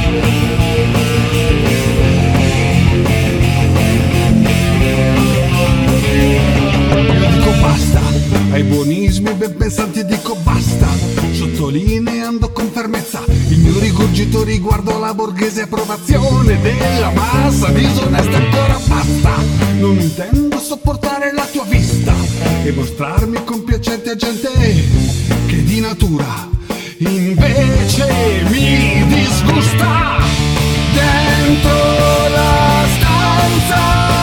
Ai buonismi ben pensanti dico basta, sottolineando con fermezza il mio rigurgito riguardo alla borghese approvazione della massa disonesta. Ancora basta, non intendo sopportare la tua vista e mostrarmi compiacente a gente che di natura invece mi disgusta. Dentro la stanza